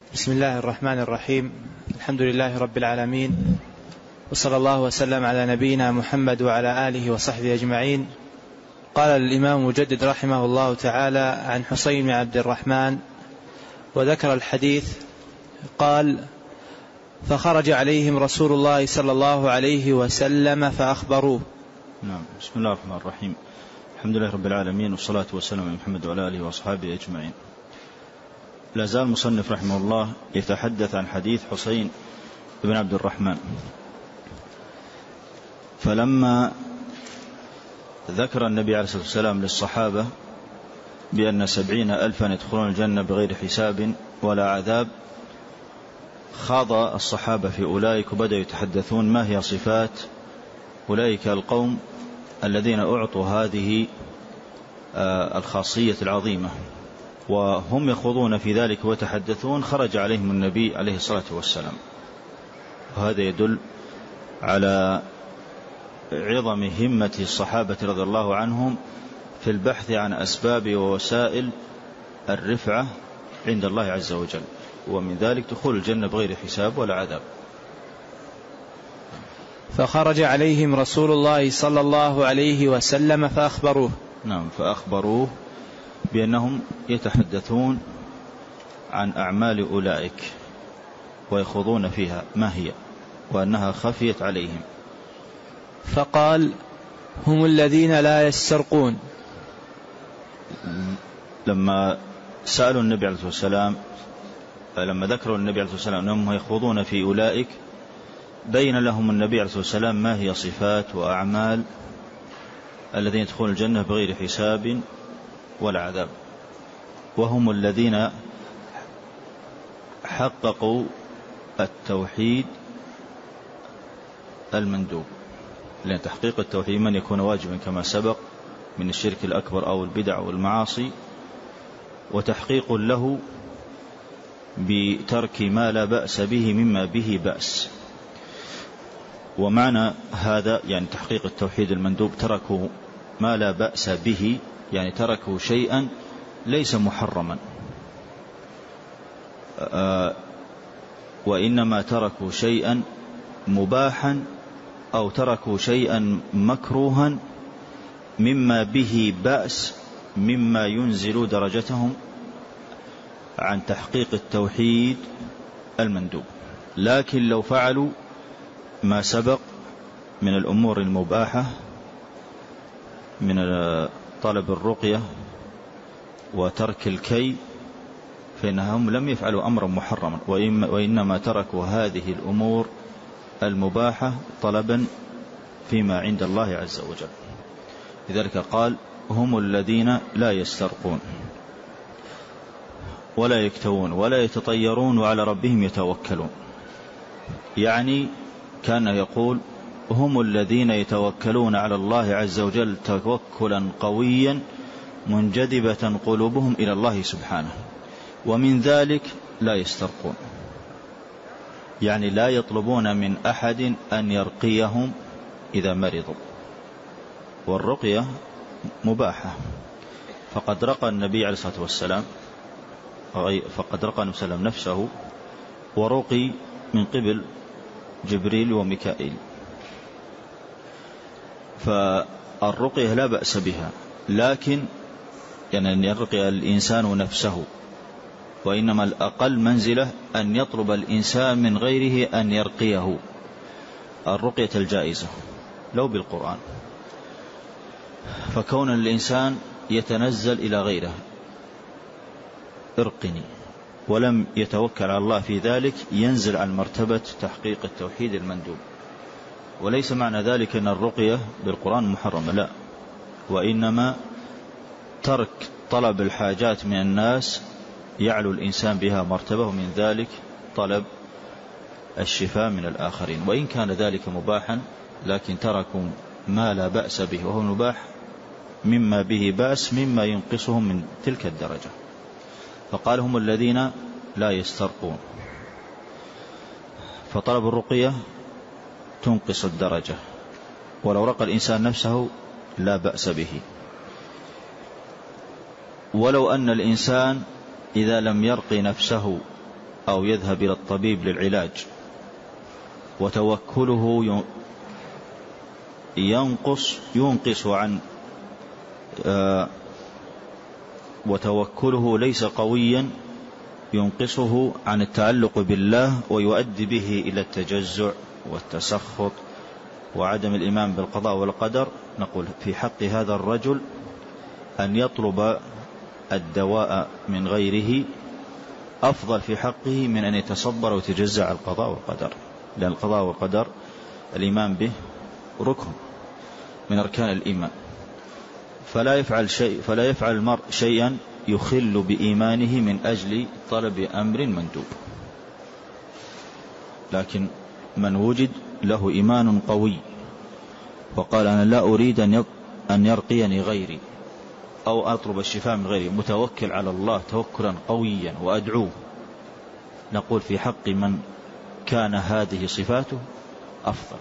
بسم الله الرحمن الرحيم. الحمد لله رب العالمين، وصلى الله وسلم على نبينا محمد وعلى آله وصحبه أجمعين. قال الإمام مجدد رحمه الله تعالى عن حسين بن عبد الرحمن وذكر الحديث قال: فخرج عليهم رسول الله صلى الله عليه وسلم فأخبروه. نعم. بسم الله الرحمن الرحيم. الحمد لله رب العالمين، والصلاة والسلام على محمد وعلى آله وأصحابه أجمعين. لا زال المصنف رحمه الله يتحدث عن حديث حسين بن عبد الرحمن. فلما ذكر النبي عليه الصلاة والسلام للصحابة بأن 70,000 يدخلون الجنة بغير حساب ولا عذاب، خاض الصحابة في أولئك وبدأوا يتحدثون ما هي صفات أولئك القوم الذين أعطوا هذه الخاصية العظيمة، وهم يخوضون في ذلك ويتحدثون. خرج عليهم النبي عليه الصلاة والسلام، وهذا يدل على عظم همة الصحابة رضي الله عنهم في البحث عن أسباب ووسائل الرفعة عند الله عز وجل، ومن ذلك دخول الجنة بغير حساب ولا عذاب. فخرج عليهم رسول الله صلى الله عليه وسلم فأخبروه. نعم، فأخبروه بأنهم يتحدثون عن أعمال أولئك ويخوضون فيها ما هي، وأنها خفيت عليهم. فقال: هم الذين لا يسترقون. لما سألوا النبي عليه الصلاة والسلام، لما ذكروا النبي عليه الصلاة والسلام أنهم يخوضون في أولئك، بين لهم النبي عليه الصلاة والسلام ما هي صفات وأعمال الذين يدخلون الجنة بغير حساب ولا عذاب. وهم الذين حققوا التوحيد المندوب، لأن تحقيق التوحيد من يكون واجبا كما سبق من الشرك الأكبر أو البدع والمعاصي، وتحقيق له بترك ما لا بأس به مما به بأس. ومعنى هذا يعني تحقيق التوحيد المندوب تركوا ما لا بأس به، يعني تركوا شيئا ليس محرما، وإنما تركوا شيئا مباحا أو تركوا شيئا مكروها مما به بأس، مما ينزل درجتهم عن تحقيق التوحيد المندوب. لكن لو فعلوا ما سبق من الأمور المباحة من طلب الرقية وترك الكي، فإنهم لم يفعلوا أمرا محرما، وإنما تركوا هذه الأمور المباحة طلبا فيما عند الله عز وجل. لذلك قال: هم الذين لا يسترقون ولا يكتوون ولا يتطيرون وعلى ربهم يتوكلون. يعني كان يقول: هم الذين يتوكلون على الله عز وجل توكلا قويا منجذبة قلوبهم إلى الله سبحانه، ومن ذلك لا يسترقون، يعني لا يطلبون من أحد أن يرقيهم إذا مرضوا، والرقية مباحة. فقد رقى النبي عليه الصلاة والسلام نفسه ورقي من قبل جبريل وميكائيل، فالرقية لا بأس بها، لكن يعني أن يرقي الإنسان نفسه، وإنما الأقل منزلة أن يطلب الإنسان من غيره أن يرقيه، الرقية الجائزة لو بالقرآن. فكون الإنسان يتنزل إلى غيره ارقني ولم يتوكل على الله في ذلك، ينزل عن مرتبة تحقيق التوحيد المندوب. وليس معنى ذلك أن الرقية بالقرآن محرمة، لا، وإنما ترك طلب الحاجات من الناس يعلو الإنسان بها مرتبة، ومن ذلك طلب الشفاء من الآخرين، وإن كان ذلك مباحا، لكن تركوا ما لا بأس به، وهو مباح مما به بأس، مما ينقصهم من تلك الدرجة. فقال: هم الذين لا يسترقون. فطلب الرقية تنقص الدرجة، ولو رقى الإنسان نفسه لا بأس به. ولو أن الإنسان إذا لم يرقي نفسه أو يذهب إلى الطبيب للعلاج، وتوكله ينقص عن وتوكله ليس قويا ينقصه عن التعلق بالله ويؤدي به إلى التجزع والتسخط وعدم الإيمان بالقضاء والقدر، نقول في حق هذا الرجل أن يطلب الدواء من غيره أفضل في حقه من أن يتصبر ويتجزع القضاء والقدر، لأن القضاء والقدر الإيمان به ركن من أركان الإيمان، فلا يفعل المرء شيئا يخل بإيمانه من أجل طلب أمر مندوب. لكن من وجد له إيمان قوي وقال أنا لا أريد أن يرقيني غيري أو أطلب الشفاء من غيري، متوكل على الله توكلا قويا وأدعوه، نقول في حق من كان هذه صفاته أفضل.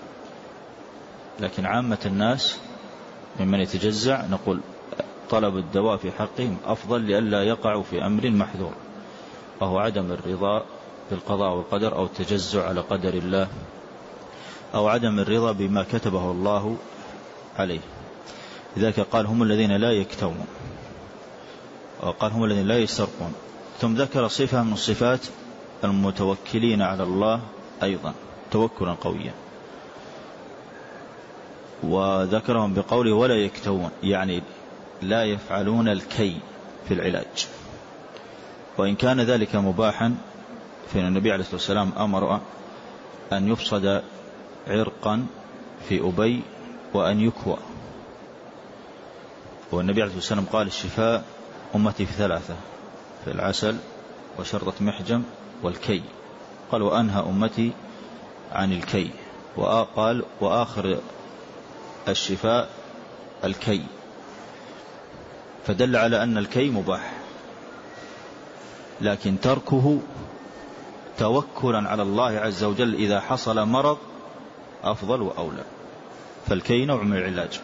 لكن عامة الناس ممن يتجزع نقول طلب الدواء في حقهم أفضل لئلا يقعوا في أمر محذور، وهو عدم الرضا بالقضاء والقدر أو التجزع على قدر الله أو عدم الرضا بما كتبه الله عليه. لذلك قال هم الذين لا يكتوون، وقال هم الذين لا يسترقون، ثم ذكر صفة من صفات المتوكلين على الله أيضا توكلا قويا، وذكرهم بقوله ولا يكتوون، يعني لا يفعلون الكي في العلاج، وإن كان ذلك مباحا فإن النبي عليه الصلاة والسلام أمر أن يفصد عرقا في أبي وأن يكوى، والنبي عليه الصلاة والسلام قال الشفاء أمتي في ثلاثة، في العسل وشرطة محجم والكي، قال وأنهى أمتي عن الكي، وقال وآخر الشفاء الكي، فدل على أن الكي مباح، لكن تركه توكلا على الله عز وجل إذا حصل مرض أفضل وأولى، فالكي نوع من العلاج.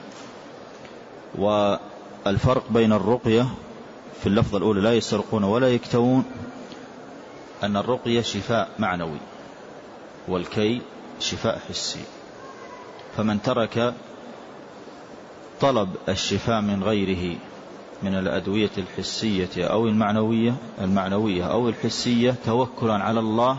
والفرق بين الرقية في اللفظة الأولى لا يسترقون ولا يكتوون أن الرقية شفاء معنوي والكي شفاء حسي، فمن ترك طلب الشفاء من غيره من الأدوية الحسية أو المعنوية أو الحسية توكلا على الله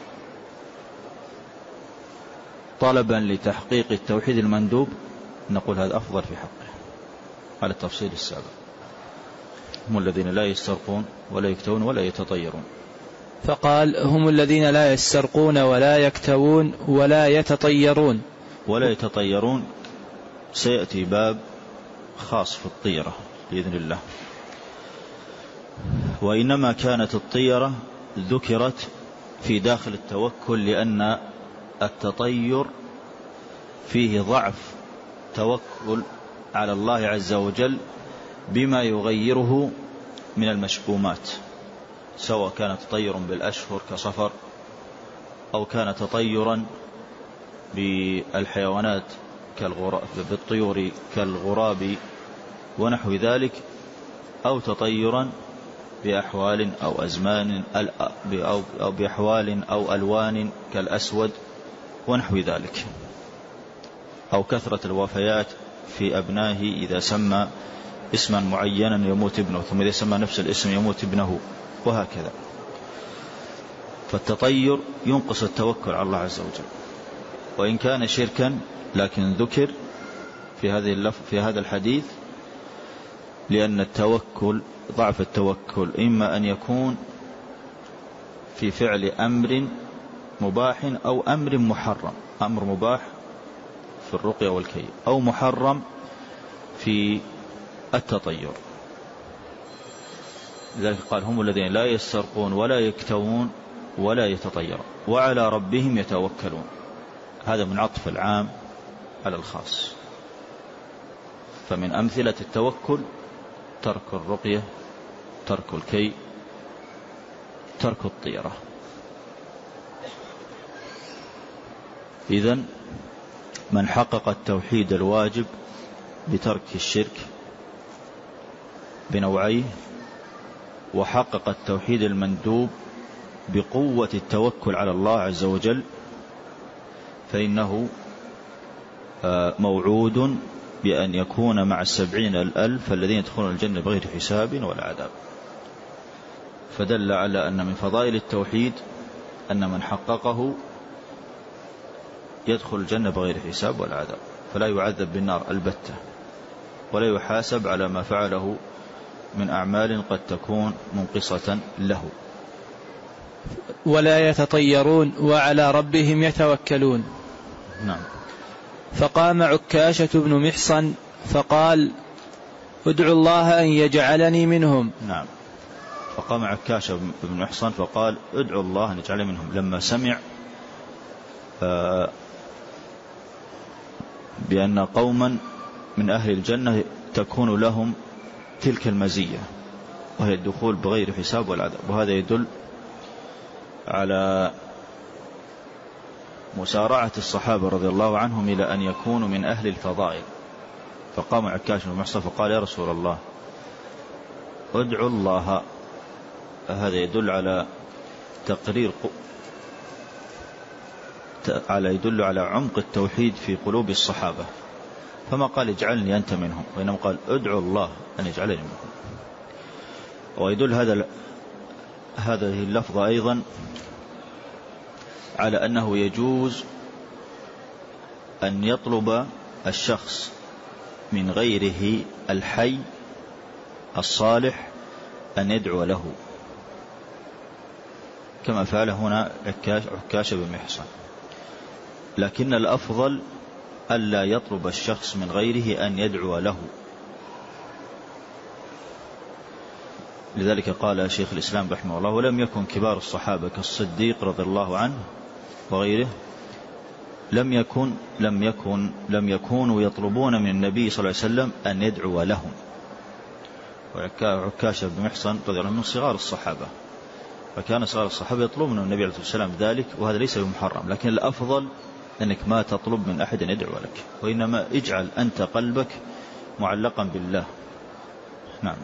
طلبا لتحقيق التوحيد المندوب، نقول هذا أفضل في حقه على التفصيل السابق. هم الذين لا يسترقون ولا يكتوون ولا يتطيرون. فقال هم الذين لا يسترقون ولا يكتوون ولا يتطيرون. ولا يتطيرون سيأتي باب خاص في الطيرة بإذن الله. وإنما كانت الطيرة ذكرت في داخل التوكل لأن التطير فيه ضعف توكل على الله عز وجل بما يغيره من المشؤومات، سواء كان تطير بالأشهر كصفر أو كان تطيرا بالحيوانات بالطيور كالغراب ونحو ذلك، أو تطيرا بأحوال أو أزمان أو بأحوال أو ألوان كالأسود ونحو ذلك، أو كثرة الوفيات في أبنائه إذا سمى اسما معينا يموت ابنه، ثم إذا سمى نفس الاسم يموت ابنه، وهكذا. فالتطير ينقص التوكل على الله عز وجل، وإن كان شركا لكن ذكر في هذا الحديث لأن التوكل ضعف التوكل إما أن يكون في فعل أمر مباح أو أمر محرم، أمر مباح في الرقية والكي أو محرم في التطير. لذلك قال هم الذين لا يسترقون ولا يكتوون ولا يتطيرون وعلى ربهم يتوكلون. هذا من عطف العام على الخاص. فمن أمثلة التوكل ترك الرقية، ترك الكي، ترك الطيرة. إذن من حقق التوحيد الواجب بترك الشرك بنوعيه، وحقق التوحيد المندوب بقوة التوكل على الله عز وجل فإنه موعود بأن يكون مع 70,000 الذين يدخلون الجنة بغير حساب ولا عذاب. فدل على أن من فضائل التوحيد أن من حققه يدخل الجنة بغير حساب ولا عذاب، فلا يعذب بالنار البتة، ولا يحاسب على ما فعله من أعمال قد تكون منقصة له. ولا يتطيرون وعلى ربهم يتوكلون. نعم. فقام عكاشة بن محصن فقال ادعوا الله أن يجعلني منهم. نعم. فقام عكاشة بن محصن فقال ادعوا الله أن يجعلني منهم، لما سمع بأن قوما من أهل الجنة تكون لهم تلك المزية وهي الدخول بغير حساب والعذاب. وهذا يدل على مسارعة الصحابة رضي الله عنهم إلى أن يكونوا من أهل الفضائل. فقام عكاش بن محصن فقال يا رسول الله ادعوا الله. هذا يدل على يدل على عمق التوحيد في قلوب الصحابة. فما قال اجعلني أنت منهم، وإنما قال ادعوا الله أن يجعلني منهم. ويدل هذه اللفظة أيضا على أنه يجوز أن يطلب الشخص من غيره الحي الصالح أن يدعو له، كما فعل هنا عكاش بن محصن. لكن الأفضل ألا يطلب الشخص من غيره أن يدعو له. لذلك قال شيخ الإسلام رحمه الله ولم يكن كبار الصحابة كالصديق رضي الله عنه وغيره لم يكونوا يطلبون من النبي صلى الله عليه وسلم أن يدعو لهم. وعكاشة بن محصن رضي الله عنه من صغار الصحابة، فكان صغار الصحابة يطلبون من النبي عليه الصلاة والسلام ذلك، وهذا ليس بمحرم. لكن الأفضل أنك ما تطلب من أحد أن يدعو لك، وإنما اجعل أنت قلبك معلقا بالله. نعم.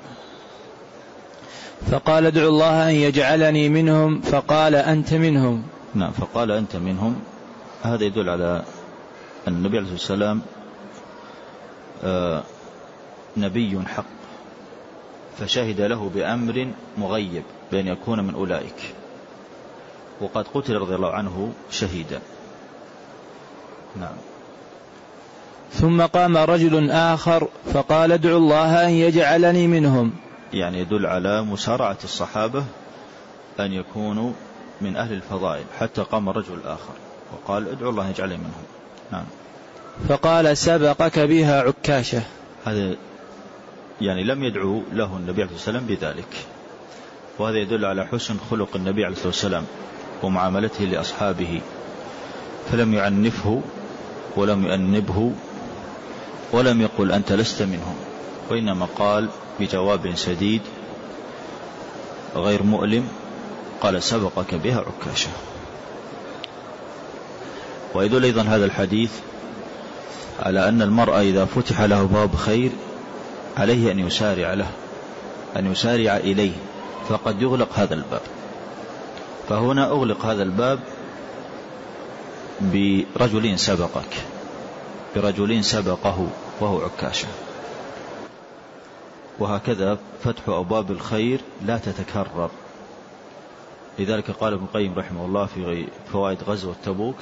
فقال ادعوا الله أن يجعلني منهم فقال أنت منهم. نعم. فقال أنت منهم. هذا يدل على أن النبي عليه الصلاة والسلام نبي حق، فشهد له بأمر مغيب بأن يكون من أولئك، وقد قتل رضي الله عنه شهيدا. نعم. ثم قام رجل آخر فقال ادعوا الله أن يجعلني منهم. يعني يدل على مسارعة الصحابة أن يكونوا من أهل الفضائل، حتى قام رجل آخر وقال ادعوا الله أن يجعلني منهم. نعم. فقال سبقك بها عكاشة. هذا يعني لم يدعو له النبي عليه الصلاة والسلام بذلك، وهذا يدل على حسن خلق النبي عليه الصلاة والسلام ومعاملته لأصحابه، فلم يعنفه ولم يأنبه ولم يقل أنت لست منهم، وإنما قال بجواب سديد غير مؤلم قال سبقك بها عكاشة. ويدل أيضا هذا الحديث على أن المرء إذا فتح له باب خير عليه أن يسارع له، أن يسارع إليه، فقد يغلق هذا الباب. فهنا أغلق هذا الباب برجل سبقه وهو عكاشة. وهكذا فتح أبواب الخير لا تتكرر. لذلك قال ابن القيم رحمه الله في فوائد غزوة تبوك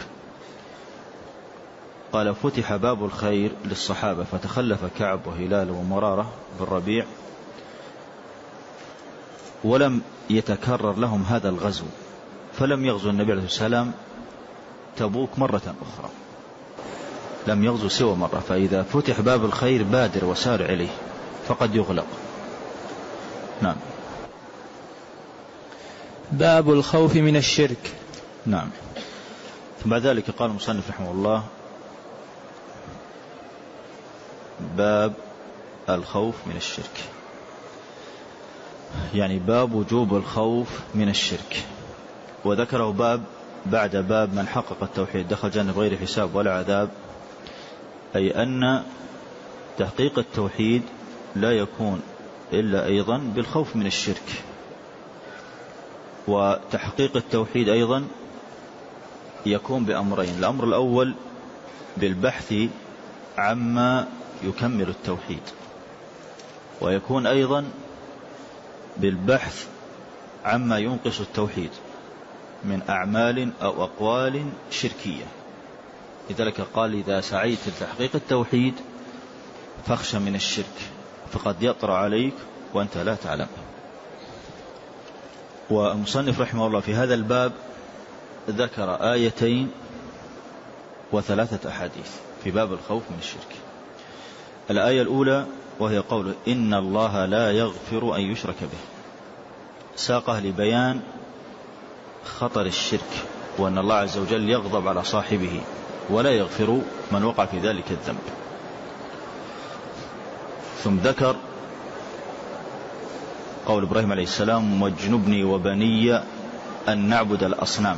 قال فتح باب الخير للصحابة فتخلف كعب وهلال ومرارة بالربيع، ولم يتكرر لهم هذا الغزو، فلم يغزو النبي عليه الصلاة والسلام تبوك مرة أخرى، لم يغزو سوى مرة. فإذا فتح باب الخير بادر وسارع إليه، فقد يغلق. نعم. باب الخوف من الشرك. نعم. ثم بعد ذلك قال المصنف رحمه الله باب الخوف من الشرك، يعني باب وجوب الخوف من الشرك. وذكره باب بعد باب من حقق التوحيد دخل جنة بغير حساب ولا عذاب، أي أن تحقيق التوحيد لا يكون إلا أيضا بالخوف من الشرك. وتحقيق التوحيد أيضا يكون بأمرين: الأمر الأول بالبحث عما يكمل التوحيد، ويكون أيضا بالبحث عما ينقص التوحيد من أعمال أو أقوال شركية. لذلك قال: إذا سعيت لتحقيق التوحيد فاخشى من الشرك، فقد يطرأ عليك وأنت لا تعلم. والمصنف رحمه الله في هذا الباب ذكر آيتين وثلاثة أحاديث في باب الخوف من الشرك. الآية الأولى وهي قوله: إن الله لا يغفر أن يشرك به، ساقه لبيان خطر الشرك، وأن الله عز وجل يغضب على صاحبه ولا يغفر من وقع في ذلك الذنب. ثم ذكر قول إبراهيم عليه السلام: واجنبني وبني أن نعبد الأصنام،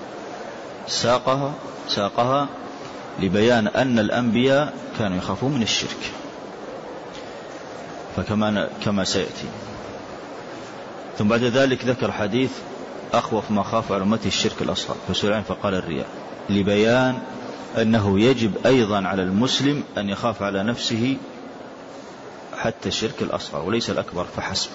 ساقها لبيان أن الأنبياء كانوا يخافون من الشرك، كما سيأتي. ثم بعد ذلك ذكر حديث: أخوف ما خاف على أمتي الشرك الأصغر، فسئل عنه فقال: الرياء، لبيان أنه يجب أيضا على المسلم أن يخاف على نفسه حتى الشرك الأصغر وليس الأكبر فحسب.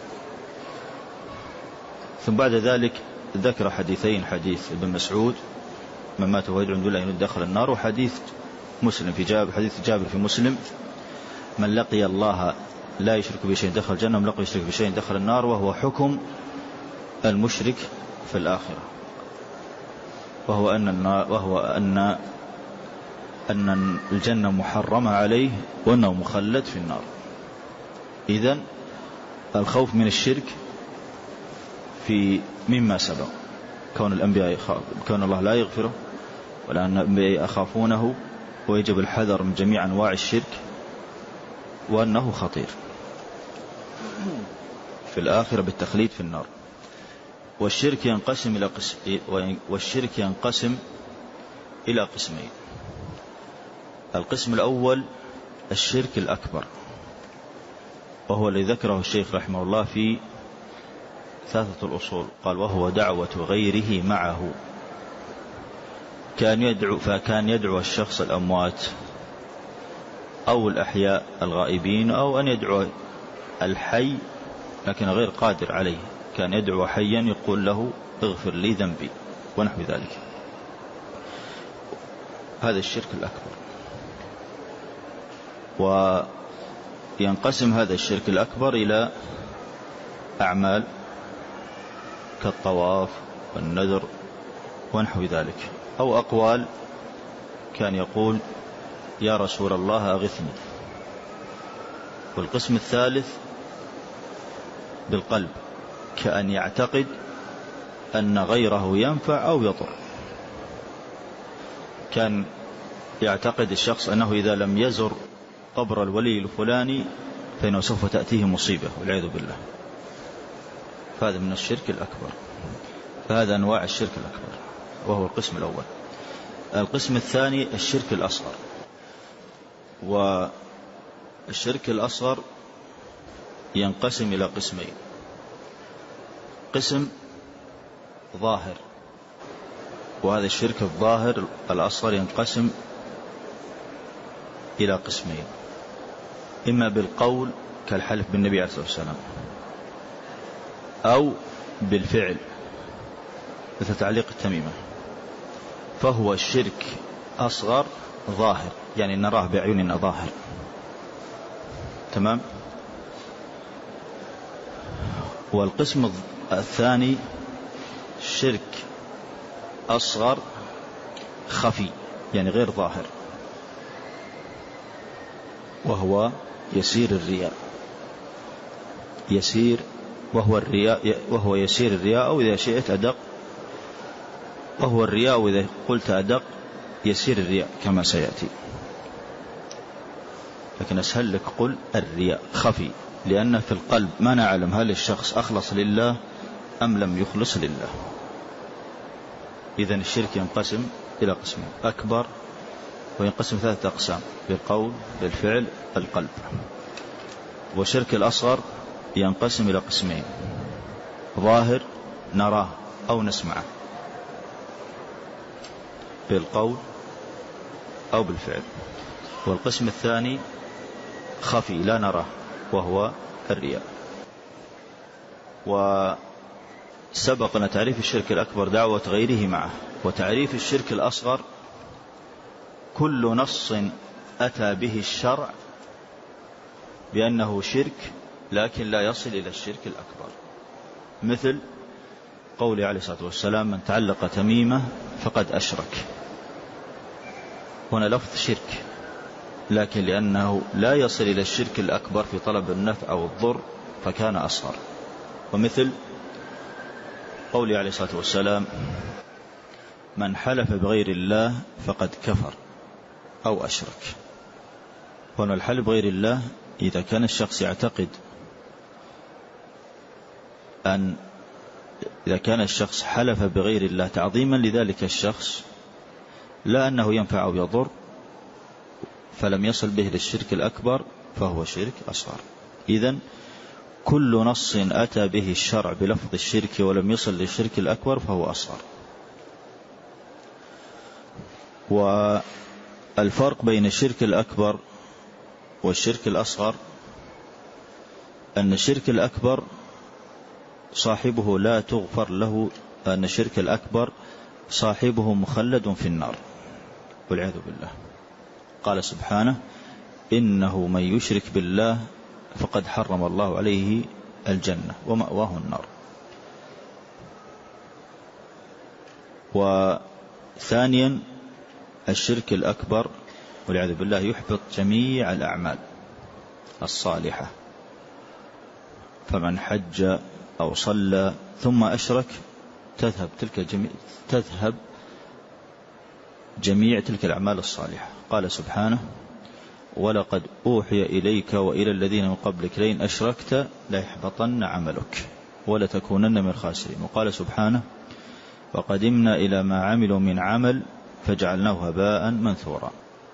ثم بعد ذلك ذكر حديثين: حديث ابن مسعود: من مات وهو يدعو أن يدخل النار، وحديث مسلم في حديث جابر في مسلم: من لقي الله لا يشرك بشيء دخل الجنة، ومن لقي يشرك بشيء دخل النار، وهو حكم المشرك في الآخرة، وهو أن الجنة محرمة عليه وأنه مخلد في النار. إذن الخوف من الشرك في مما سبق، كون الأنبياء كون الله لا يغفره، ولأن الأنبياء يخافونه، ويجب الحذر من جميع أنواع الشرك، وأنه خطير في الآخرة بالتخليد في النار. والشرك ينقسم إلى قسمين. القسم الأول الشرك الأكبر، وهو الذي ذكره الشيخ رحمه الله في ثلاثة الأصول، قال: وهو دعوة غيره معه، فكان يدعو الشخص الأموات أو الأحياء الغائبين، أو أن يدعو الحي لكن غير قادر عليه، كان يدعو حيا يقول له: اغفر لي ذنبي، ونحو ذلك. هذا الشرك الأكبر. وينقسم هذا الشرك الأكبر إلى أعمال كالطواف والنذر ونحو ذلك، أو أقوال، كان يقول: يا رسول الله أغثني. والقسم الثالث بالقلب، كأن يعتقد أن غيره ينفع أو يضر، كان يعتقد الشخص أنه إذا لم يزر قبر الولي الفلاني فإنه سوف تأتيه مصيبة والعياذ بالله. فهذا من الشرك الأكبر. فهذا أنواع الشرك الأكبر، وهو القسم الأول. القسم الثاني الشرك الأصغر. والشرك الأصغر ينقسم إلى قسمين: قسم ظاهر، وهذا الشرك الظاهر الأصغر ينقسم إلى قسمين: إما بالقول كالحلف بالنبي عليه الصلاة والسلام، أو بالفعل مثل تعليق التميمة، فهو الشرك أصغر ظاهر، يعني نراه بعيوننا ظاهر. تمام. والقسم الثاني شرك أصغر خفي، يعني غير ظاهر، وهو يسير الرياء، وهو يسير الرياء، أو إذا شئت أدق، وهو الرياء، وإذا قلت أدق يسير الرياء كما سيأتي، لكن أسهل لك قل الرياء خفي، لأن في القلب ما نعلم هل الشخص أخلص لله أم لم يخلص لله. إذن الشرك ينقسم إلى قسمين: أكبر، وينقسم 3 أقسام: بالقول، بالفعل، القلب. والشرك الأصغر ينقسم إلى قسمين: ظاهر نراه أو نسمعه بالقول أو بالفعل. والقسم الثاني خفي لا نراه وهو الرياء. وسبقنا تعريف الشرك الأكبر دعوة غيره معه. وتعريف الشرك الأصغر كل نص أتى به الشرع بأنه شرك لكن لا يصل إلى الشرك الأكبر، مثل قوله عليه الصلاة والسلام: من تعلق تميمة فقد أشرك. هنا لفظ شرك، لكن لأنه لا يصل إلى الشرك الأكبر في طلب النفع أو الضر فكان أصغر. ومثل قوله عليه الصلاة والسلام: من حلف بغير الله فقد كفر أو أشرك. هنا الحلف بغير الله إذا كان الشخص يعتقد إذا كان الشخص حلف بغير الله تعظيما لذلك الشخص لا أنه ينفع أو يضر فلم يصل به للشرك الأكبر فهو شرك أصغر. إذن كل نص أتى به الشرع بلفظ الشرك ولم يصل للشرك الأكبر فهو أصغر. والفرق بين الشرك الأكبر والشرك الأصغر أن الشرك الأكبر صاحبه لا تغفر له، أن الشرك الأكبر صاحبه مخلد في النار والعياذ بالله. قال سبحانه: إنه من يشرك بالله فقد حرم الله عليه الجنة ومأواه النار. وثانيا الشرك الأكبر والعياذ بالله يحبط جميع الأعمال الصالحة، فمن حج أو صلى ثم أشرك تذهب جميع تلك الأعمال الصالحة. قال سبحانه: ولقد أوحي إليك وإلى الذين من قبلك لئن أشركت ليحبطن عملك ولتكونن من الخاسرين. وقال سبحانه: وقدمنا إلى ما عملوا من عمل فجعلناه هباء منثورا.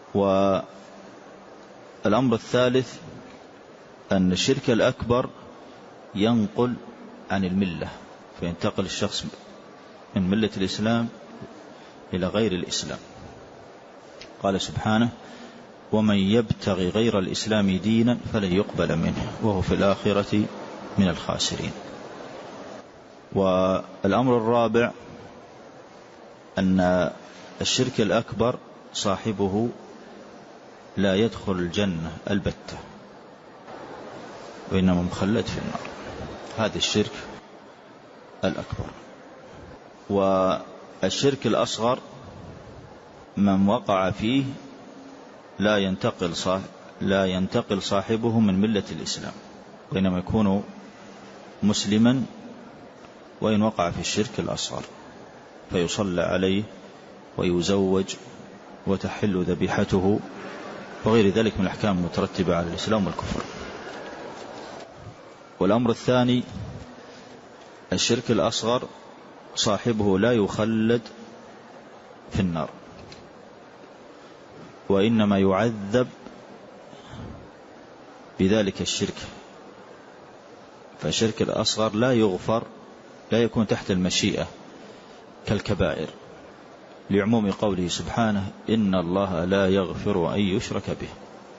والأمر الثالث أن الشرك الأكبر ينقل عن الملة، فينتقل الشخص من ملة الإسلام إلى غير الإسلام. قال سبحانه: ومن يبتغي غير الإسلام دينا فلن يقبل منه وهو في الآخرة من الخاسرين. والأمر الرابع أن الشرك الأكبر صاحبه لا يدخل الجنة البتة وإنما مخلد في النار. هذا الشرك الأكبر. والشرك الأصغر من وقع فيه لا ينتقل صاحبه من ملة الإسلام وإنما يكون مسلما وإن وقع في الشرك الأصغر، فيصلى عليه ويزوج وتحل ذبيحته وغير ذلك من الأحكام المترتبة على الإسلام والكفر. والأمر الثاني الشرك الأصغر صاحبه لا يخلد في النار وإنما يعذب بذلك الشرك. فالشرك الأصغر لا يغفر، لا يكون تحت المشيئة كالكبائر، لعموم قوله سبحانه: إن الله لا يغفر أن يشرك به.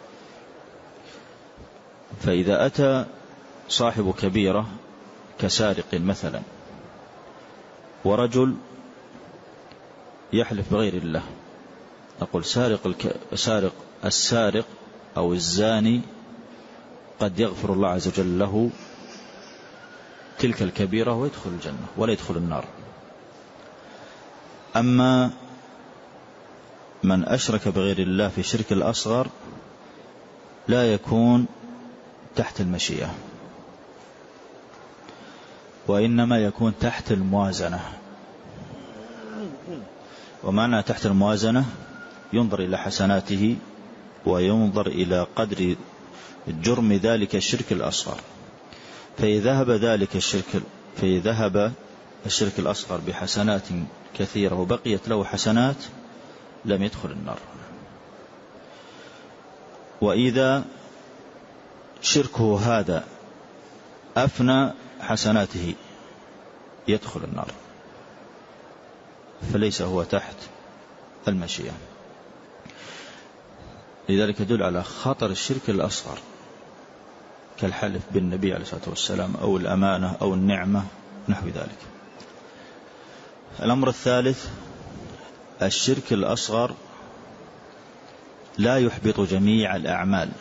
فإذا أتى صاحب كبيرة كسارق مثلا ورجل يحلف بغير الله، نقول السارق أو الزاني قد يغفر الله عز وجل له تلك الكبيرة ويدخل الجنة ولا يدخل النار. أما من أشرك بغير الله في شرك الأصغر لا يكون تحت المشيئة وإنما يكون تحت الموازنة. ومعنى تحت الموازنة ينظر إلى حسناته وينظر إلى قدر جرم ذلك الشرك الأصغر. فإذا ذهب الشرك الأصغر بحسنات كثيرة وبقيت له حسنات لم يدخل النار. وإذا شركه هذا أفنى حسناته يدخل النار، فليس هو تحت المشيئة. لذلك يدل على خطر الشرك الأصغر كالحلف بالنبي عليه الصلاة والسلام أو الأمانة أو النعمة نحو ذلك. الأمر الثالث: الشرك الأصغر لا يحبط جميع الأعمال،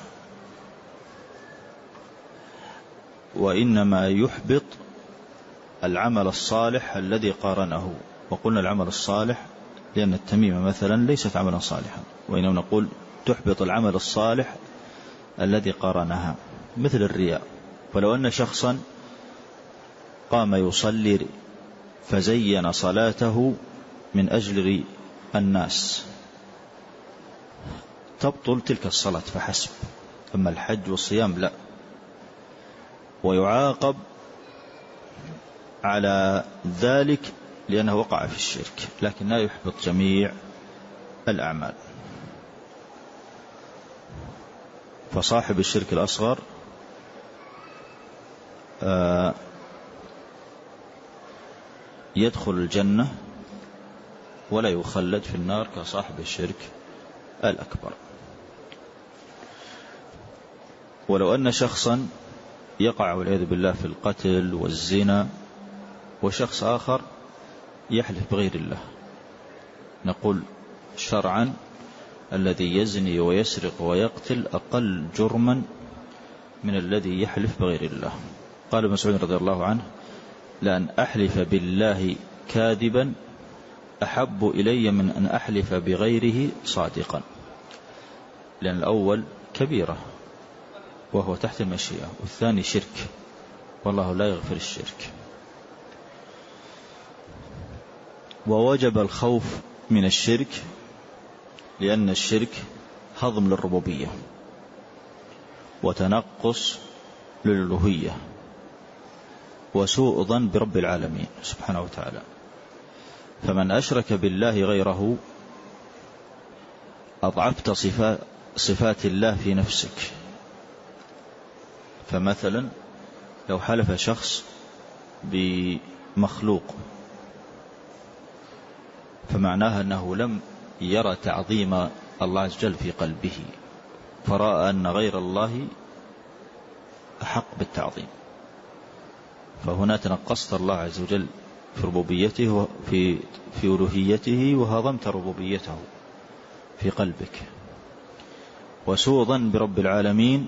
وإنما يحبط العمل الصالح الذي قارنه. وقلنا العمل الصالح لأن التميمة مثلا ليست عملا صالحا، وإنما نقول تحبط العمل الصالح الذي قارنها، مثل الرياء. فلو أن شخصا قام يصلي فزين صلاته من أجل الناس تبطل تلك الصلاة فحسب، أما الحج والصيام لا، ويعاقب على ذلك لأنه وقع في الشرك، لكن لا يحبط جميع الأعمال. فصاحب الشرك الأصغر يدخل الجنة ولا يخلد في النار كصاحب الشرك الأكبر. ولو أن شخصا يقع والعياذ بالله في القتل والزنا وشخص آخر يحلف بغير الله، نقول شرعا الذي يزني ويسرق ويقتل أقل جرما من الذي يحلف بغير الله. قال ابن مسعود رضي الله عنه: لأن أحلف بالله كاذبا أحب إلي من أن أحلف بغيره صادقا، لأن الأول كبيرة وهو تحت المشيئة، والثاني شرك والله لا يغفر الشرك. ووجب الخوف من الشرك لأن الشرك هضم للربوبية وتنقص للألوهية وسوء ظن برب العالمين سبحانه وتعالى. فمن أشرك بالله غيره أضعفت صفات الله في نفسك. فمثلا لو حلف شخص بمخلوق فمعناها أنه لم يرى تعظيم الله عز وجل في قلبه، فرأى أن غير الله أحق بالتعظيم، فهنا تنقصت الله عز وجل في ربوبيته وفي ألوهيته وهضمت ربوبيته في قلبك. وسوء ظن برب العالمين،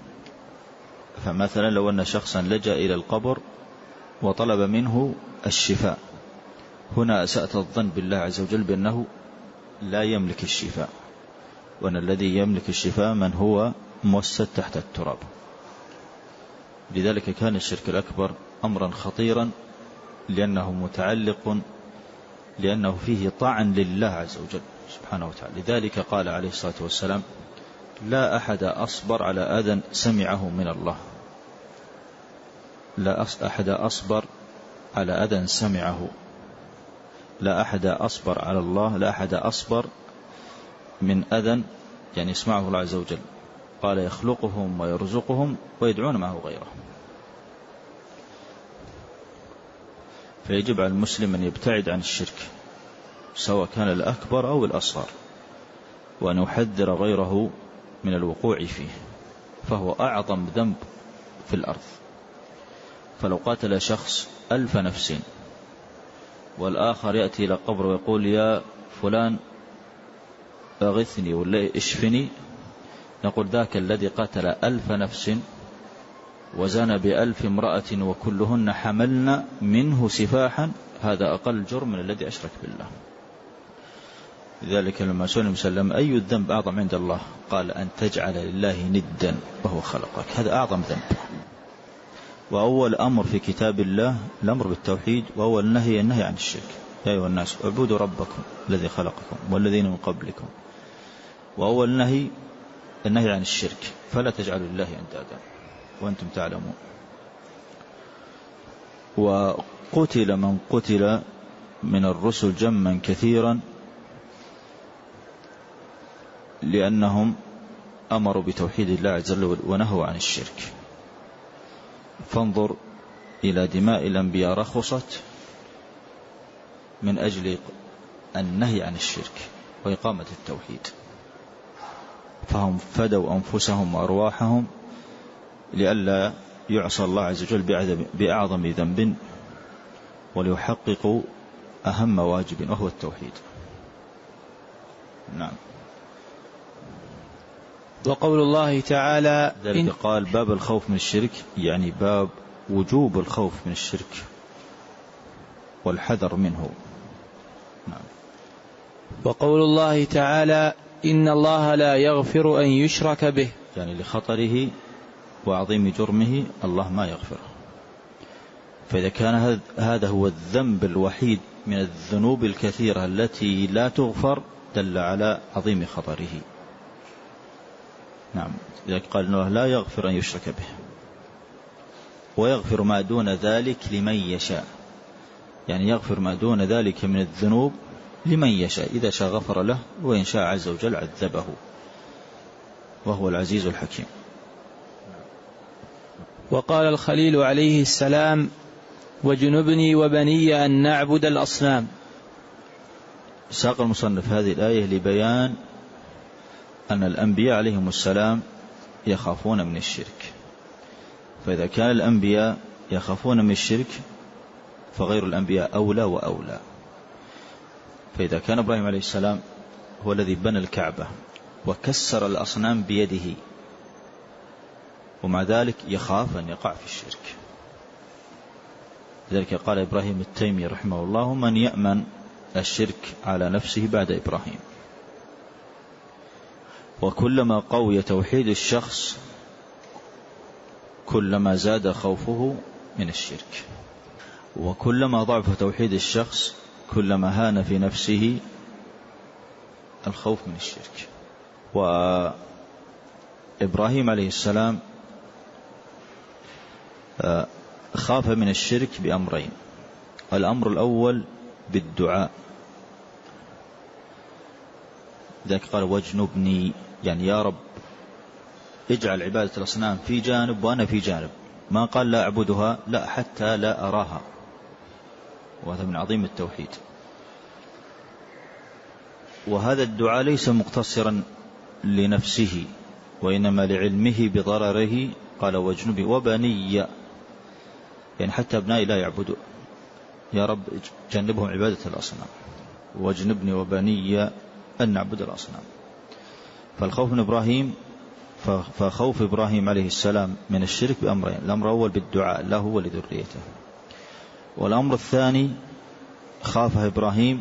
فمثلا لو أن شخصا لجأ إلى القبر وطلب منه الشفاء، هنا أسأت الظن بالله عز وجل بأنه لا يملك الشفاء، وأن الذي يملك الشفاء من هو موسد تحت التراب. لذلك كان الشرك الأكبر أمرا خطيرا لأنه متعلق، لأنه فيه طعن لله عز وجل سبحانه وتعالى. لذلك قال عليه الصلاة والسلام: لا أحد أصبر على أذى سمعه من الله، لا أحد أصبر على أذى سمعه، لا أحد أصبر على الله، لا أحد أصبر من أذى يعني يسمعه الله عز وجل. قال: يخلقهم ويرزقهم ويدعون معه غيره. فيجب على المسلم أن يبتعد عن الشرك سواء كان الأكبر أو الأصغر، وأن يحذر غيره من الوقوع فيه، فهو أعظم ذنب في الأرض. فلو قاتل شخص 1000 نفس والآخر يأتي إلى قبر ويقول: يا فلان أغثني ولا اشفني، نقول: ذاك الذي قتل 1000 نفس وزنى ب1000 امرأة وكلهن حملن منه سفاحا، هذا أقل جرم من الذي أشرك بالله. لذلك لما سئل النبي صلى الله عليه وسلم: أي الذنب أعظم عند الله؟ قال: أن تجعل لله ندا وهو خلقك. هذا أعظم ذنب. وأول أمر في كتاب الله الأمر بالتوحيد، وأول نهي النهي عن الشرك. يا أيها الناس اعبدوا ربكم الذي خلقكم والذين من قبلكم. وأول نهي النهي عن الشرك، فلا تجعلوا لله أندادا وأنتم تعلمون. وقتل من قتل من الرسل جما كثيرا لأنهم أمروا بتوحيد الله عز وجل ونهوا عن الشرك. فانظر إلى دماء الأنبياء رخصت من أجل النهي عن الشرك وإقامة التوحيد، فهم فدوا أنفسهم وأرواحهم لئلا يعصى الله عز وجل بأعظم ذنب وليحققوا أهم واجب وهو التوحيد. نعم. وقول الله تعالى ذلك قال باب الخوف من الشرك، يعني باب وجوب الخوف من الشرك والحذر منه. نعم. وقول الله تعالى إن الله لا يغفر أن يشرك به، يعني لخطره وعظيم جرمه الله ما يغفره. فإذا كان هذا هو الذنب الوحيد من الذنوب الكثيرة التي لا تغفر دل على عظيم خطره. نعم. لذلك قال إنه لا يغفر أن يشرك به ويغفر ما دون ذلك لمن يشاء، يعني يغفر ما دون ذلك من الذنوب لمن يشاء، إذا شاء غفر له وإن شاء عز وجل عذبه، وهو العزيز الحكيم. وقال الخليل عليه السلام وجنبني وبني أن نعبد الأصنام. ساق المصنف هذه الآية لبيان أن الأنبياء عليهم السلام يخافون من الشرك، فإذا كان الأنبياء يخافون من الشرك فغير الأنبياء أولى وأولى. فإذا كان إبراهيم عليه السلام هو الذي بنى الكعبة وكسر الأصنام بيده ومع ذلك يخاف أن يقع في الشرك، لذلك قال إبراهيم التيمي رحمه الله من يأمن الشرك على نفسه بعد إبراهيم. وكلما قوي توحيد الشخص كلما زاد خوفه من الشرك، وكلما ضعف توحيد الشخص كلما هان في نفسه الخوف من الشرك. وإبراهيم عليه السلام خاف من الشرك بأمرين. الأمر الأول بالدعاء، ذلك قال واجنبني، يعني يا رب اجعل عبادة الأصنام في جانب وأنا في جانب، ما قال لا أعبدها، لا حتى لا أراها، وهذا من عظيم التوحيد. وهذا الدعاء ليس مقتصرا لنفسه وإنما لعلمه بضرره، قال واجنبي وبني، يعني حتى أبنائي لا يعبدوا، يا رب جنبهم عبادة الأصنام، واجنبني وبني أن نعبد الأصنام. فالخوف من إبراهيم، فخوف إبراهيم عليه السلام من الشرك بأمرين. الأمر الأول بالدعاء له ولذريته، والأمر الثاني خاف إبراهيم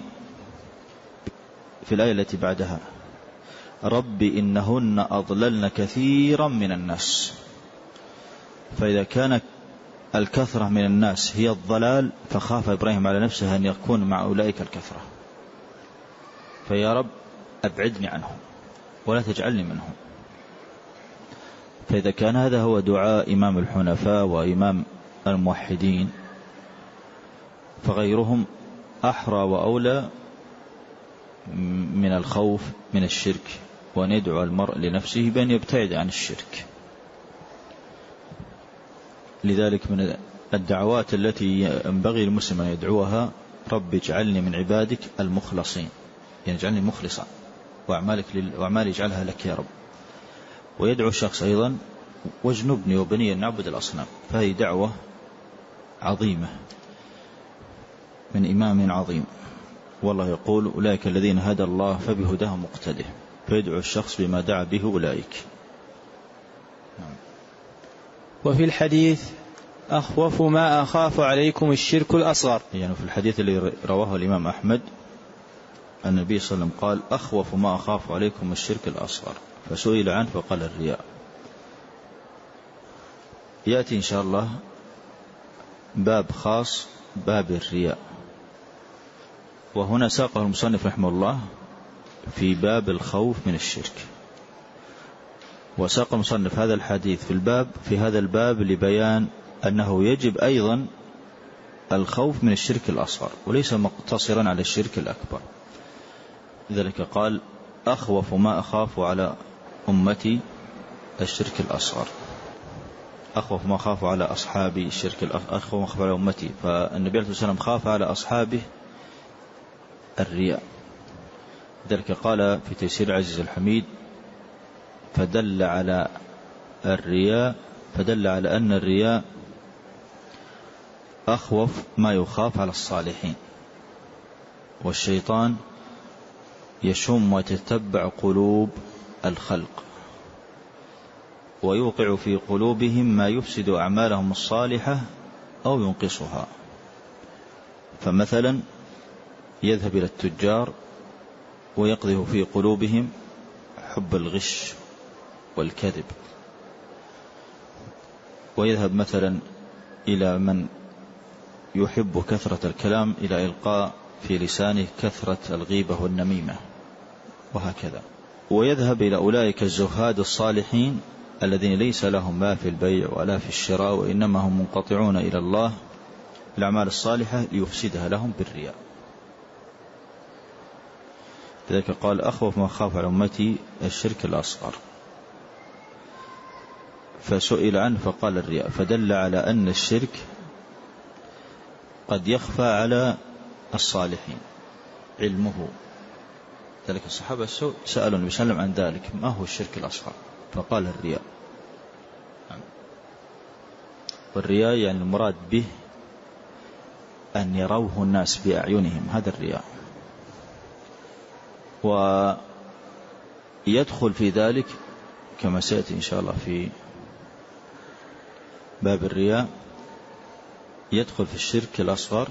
في الآية التي بعدها رب إنهن أضللن كثيرا من الناس. فإذا كان الكثرة من الناس هي الضلال فخاف إبراهيم على نفسه أن يكون مع أولئك الكثرة، فيا رب أبعدني عنهم ولا تجعلني منهم. فإذا كان هذا هو دعاء إمام الحنفاء وإمام الموحدين فغيرهم أحرى وأولى من الخوف من الشرك، وأن يدعو المرء لنفسه بأن يبتعد عن الشرك. لذلك من الدعوات التي ينبغي المسلم أن يدعوها رب اجعلني من عبادك المخلصين، يعني اجعلني مخلصا وأعمالي اجعلها لك يا رب. ويدعو الشخص أيضا واجنبني وبني أن نعبد الأصنام، فهي دعوة عظيمة من إمام عظيم، والله يقول أولئك الذين هدى الله فبهداه مقتده، فيدعو الشخص بما دعا به أولئك. وفي الحديث أخوف ما أخاف عليكم الشرك الأصغر، يعني في الحديث اللي رواه الإمام أحمد النبي صلى الله عليه وسلم قال أخوف ما أخاف عليكم الشرك الأصغر، فسئل عنه فقال الرياء. يأتي إن شاء الله باب خاص باب الرياء، وهنا ساقه المصنف رحمه الله في باب الخوف من الشرك. وساق المصنف هذا الحديث في هذا الباب لبيان أنه يجب أيضا الخوف من الشرك الأصغر وليس مقتصرا على الشرك الأكبر. لذلك قال أخوف ما أخاف على أمتي الشرك الأصغر، أخوف ما أخاف على أصحابي الشرك الأخوف ما أخاف على أمتي. فالنبي عليه الصلاة والسلام خاف على أصحابه الرياء. ذلك قال في تيسير العزيز الحميد: فدل على أن الرياء أخوف ما يخاف على الصالحين، والشيطان يشم ويتتبع قلوب الخلق ويوقع في قلوبهم ما يفسد أعمالهم الصالحة أو ينقصها. فمثلا يذهب إلى التجار ويقذف في قلوبهم حب الغش والكذب، ويذهب مثلا إلى من يحب كثرة الكلام إلى إلقاء في لسانه كثرة الغيبة والنميمة، وهكذا. ويذهب إلى أولئك الزهاد الصالحين الذين ليس لهم ما في البيع ولا في الشراء، وإنما هم منقطعون إلى الله الأعمال الصالحة ليفسدها لهم بالرياء. لذلك قال: أخوف ما خاف على أمتي الشرك الأصغر. فسئل عنه فقال الرياء، فدل على أن الشرك قد يخفى على الصالحين علمه. ذلك الصحابة سألوا النبي صلى الله عليه وسلم عن ذلك: ما هو الشرك الأصغر؟ فقال: الرياء. والرياء يعني المراد به أن يروه الناس بأعينهم، هذا الرياء. ويدخل في ذلك كما سيأتي إن شاء الله في باب الرياء، يدخل في الشرك الأصغر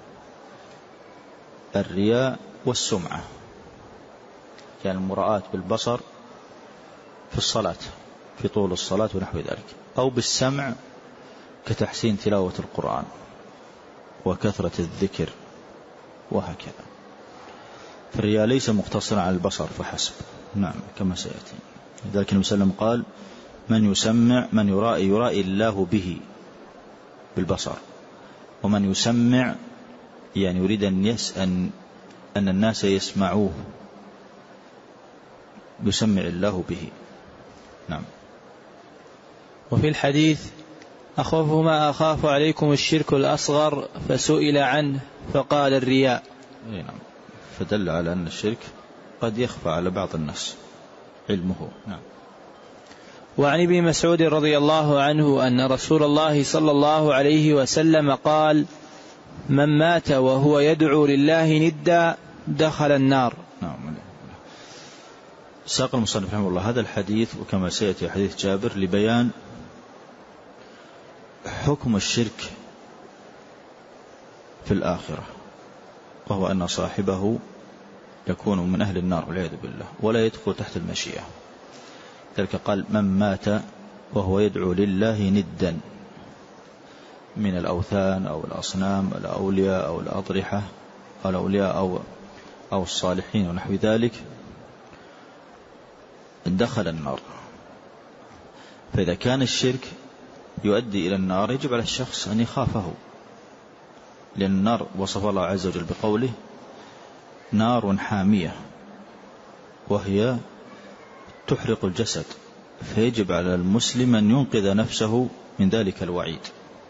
الرياء والسمعة، يعني المراءة بالبصر في الصلاة، في طول الصلاة ونحو ذلك، أو بالسمع كتحسين تلاوة القرآن وكثرة الذكر وهكذا. فالرياء ليس مقتصرا على البصر فحسب، نعم كما سيأتي. لذلك النبي صلى الله عليه وسلم قال: من يسمع من يرائي الله به بالبصر، ومن يسمع يعني يريد أن الناس يسمعوه، يسمع الله به. نعم. وفي الحديث: أخوف ما أخاف عليكم الشرك الأصغر، فسئل عنه فقال: الرياء. نعم. فدل على أن الشرك قد يخفى على بعض الناس علمه. نعم. وعن ابن مسعود رضي الله عنه أن رسول الله صلى الله عليه وسلم قال: من مات وهو يدعو لله ندا دخل النار. نعم. ساق المصنف رحمه الله هذا الحديث، وكما سيأتي حديث جابر، لبيان حكم الشرك في الآخرة، وهو أن صاحبه يكون من أهل النار والعياذ بالله، ولا يدخل تحت المشيئة. ذلك قال: من مات وهو يدعو لله ندا من الأوثان أو الأصنام، الأولياء أو الأضرحة، أو الأولياء أو الصالحين ونحو ذلك، دخل النار. فإذا كان الشرك يؤدي إلى النار يجب على الشخص أن يخافه، لأن النار وصف الله عز وجل بقوله: نار حامية، وهي تحرق الجسد، فيجب على المسلم أن ينقذ نفسه من ذلك الوعيد.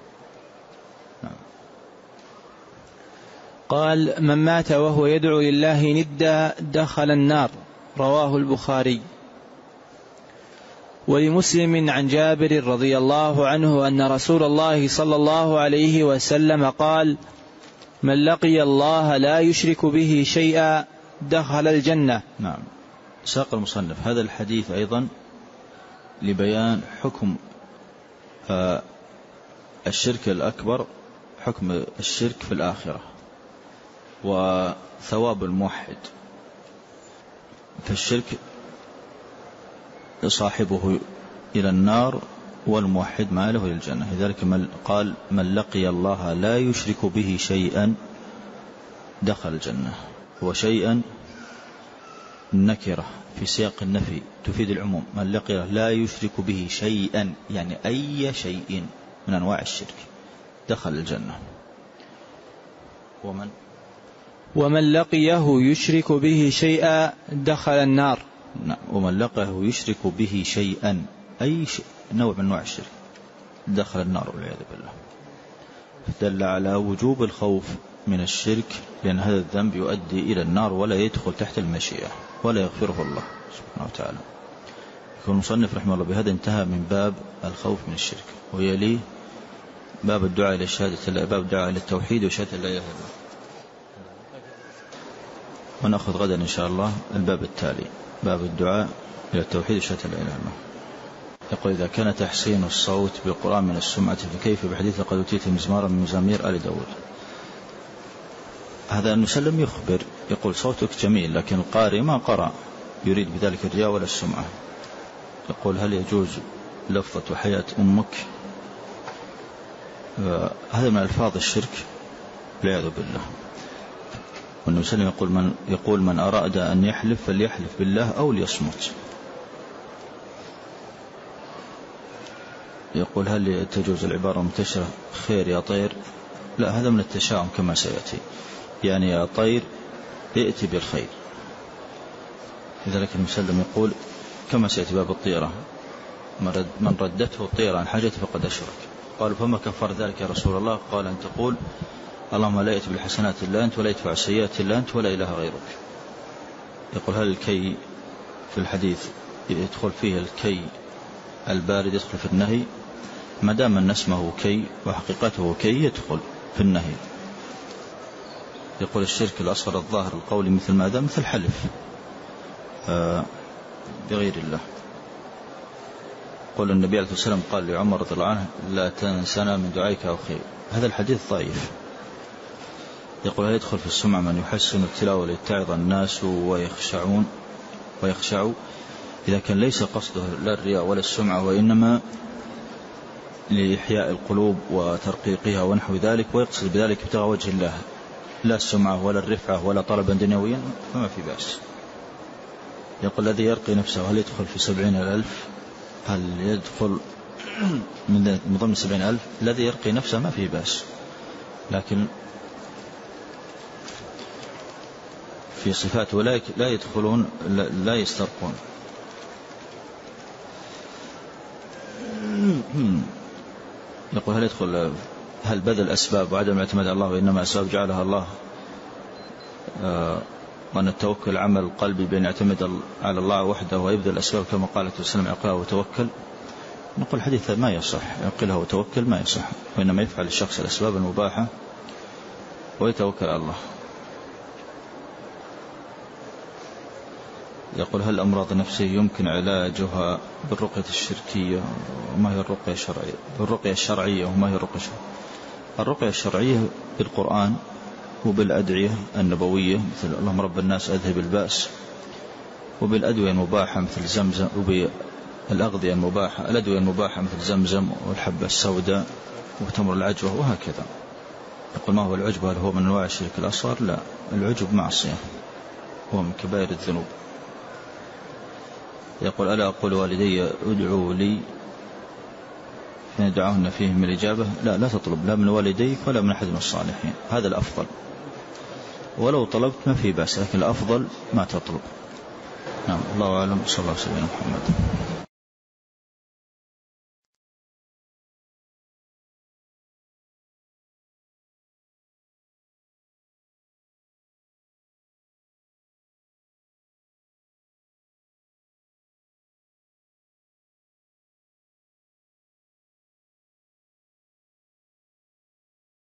قال: من مات وهو يدعو لله ندا دخل النار. رواه البخاري. ولمسلم عن جابر رضي الله عنه أن رسول الله صلى الله عليه وسلم قال: من لقي الله لا يشرك به شيئا دخل الجنة. نعم. ساق المصنف هذا الحديث أيضا لبيان حكم الشرك الأكبر، حكم الشرك في الآخرة، وثواب الموحد. فالشرك صاحبه إلى النار، والموحد ماله إلى الجنة. لذلك قال: من لقي الله لا يشرك به شيئا دخل الجنة. وشيئا نكرة في سياق النفي تفيد العموم. من لقي لا يشرك به شيئا يعني أي شيء من أنواع الشرك دخل الجنة. ومن لقيه يشرك به شيئا دخل النار. نعم. ومن لقيه يشرك به شيئا أي نوع من أنواع الشرك دخل النار والعياذ بالله. دل على وجوب الخوف من الشرك، لأن هذا الذنب يؤدي إلى النار ولا يدخل تحت المشيئة ولا يغفره الله سبحانه وتعالى. يكون المصنف رحمه الله بهذا انتهى من باب الخوف من الشرك، ويليه باب الدعاء إلى الشهادة، باب الدعاء إلى التوحيد وشهادة لا إله إلا الله. ونأخذ غدا إن شاء الله الباب التالي، باب الدعاء إلى التوحيد وشهادة لا إله إلا الله. يقول: إذا كان تحسين الصوت بالقرآن من السمعة فكيف بحديث قد أوتيت مزمارا من مزامير آل داود؟ هذا المسلم يخبر يقول: صوتك جميل، لكن القارئ ما قرأ يريد بذلك الرياء ولا السمعة. يقول: هل يجوز لفظة حياة أمك؟ هذا من ألفاظ الشرك والعياذ بالله. والنبي صلى الله عليه وسلم يقول: من أراد أن يحلف فليحلف بالله أو ليصمت. يقول: هل تجوز العبارة المنتشرة خير يا طير؟ لا، هذا من التشاؤم كما سيأتي، يعني يا طير ائتي بالخير. لذلك المسلم يقول كما سيأتي باب الطيرة: من ردته الطيرة عن حاجته فقد أشرك. قالوا: فما كفر ذلك يا رسول الله؟ قال: أن تقول اللهم لا يأتي بالحسنات إلا أنت ولا يدفع السيئات إلا أنت ولا إله غيرك. يقول: هل الكي في الحديث يدخل فيه الكي البارد يدخل في النهي؟ ما دام أن اسمه كي وحقيقته كي يدخل في النهي. يقول: الشرك الأصغر الظاهر القولي مثل ماذا؟ مثل حلف بغير الله. قول النبي عليه الصلاة والسلام قال لعمر رضي الله عنه: لا تنسنا من دعائك أو خير. هذا الحديث ضعيف. يقول: هل يدخل في السمع من يحسن التلاوة ليتعظ الناس ويخشعوا إذا كان ليس قصده لا الرياء ولا السمعة، وإنما لإحياء القلوب وترقيقها ونحو ذلك، ويقصد بذلك ابتغاء وجه الله لا السمعة ولا الرفعة ولا طلبا دنيويا، فما في بأس. يقول: الذي يرقي نفسه هل يدخل في 70,000؟ هل يدخل من ضمن 70,000؟ الذي يرقي نفسه ما فيه بأس، لكن في صفات أولئك لا يدخلون لا يسترقون. يقول: هل بذل الأسباب وعدم الاعتماد على الله وإنما أسباب جعلها الله، وأن التوكل عمل القلب بأن يعتمد على الله وحده ويبذل الأسباب كما قالت وسلم عقلها وتوكل؟ نقول حديث ما يصح، عقلها وتوكل ما يصح، وإنما يفعل الشخص الأسباب المباحة ويتوكل على الله. يقول: هل الأمراض النفسية يمكن علاجها بالرقية الشركية وما هي الرقية الشرعية؟ بالرقية الشرعية وما هي الرقية الشرعية؟ الرقية الشرعية بالقرآن وبالأدعية النبوية مثل اللهم رب الناس أذهب البأس، وبالأدوية المباحة مثل زمزم، وبالأغذية المباحة الأدوية المباحة مثل زمزم والحبة السوداء وتمر العجوة وهكذا. يقول: ما هو العجب؟ هل هو من أنواع الشرك الأصغر؟ لا، العجب معصية، هو من كبائر الذنوب. يقول: ألا أقول والدي ادعوا لي فإن دعاهن فيهم الإجابة؟ لا تطلب لا من والديك ولا من أحد من الصالحين، هذا الأفضل. ولو طلبت ما في بأس، لكن الأفضل ما تطلب. نعم، الله أعلم. صلى الله عليه وسلم محمد.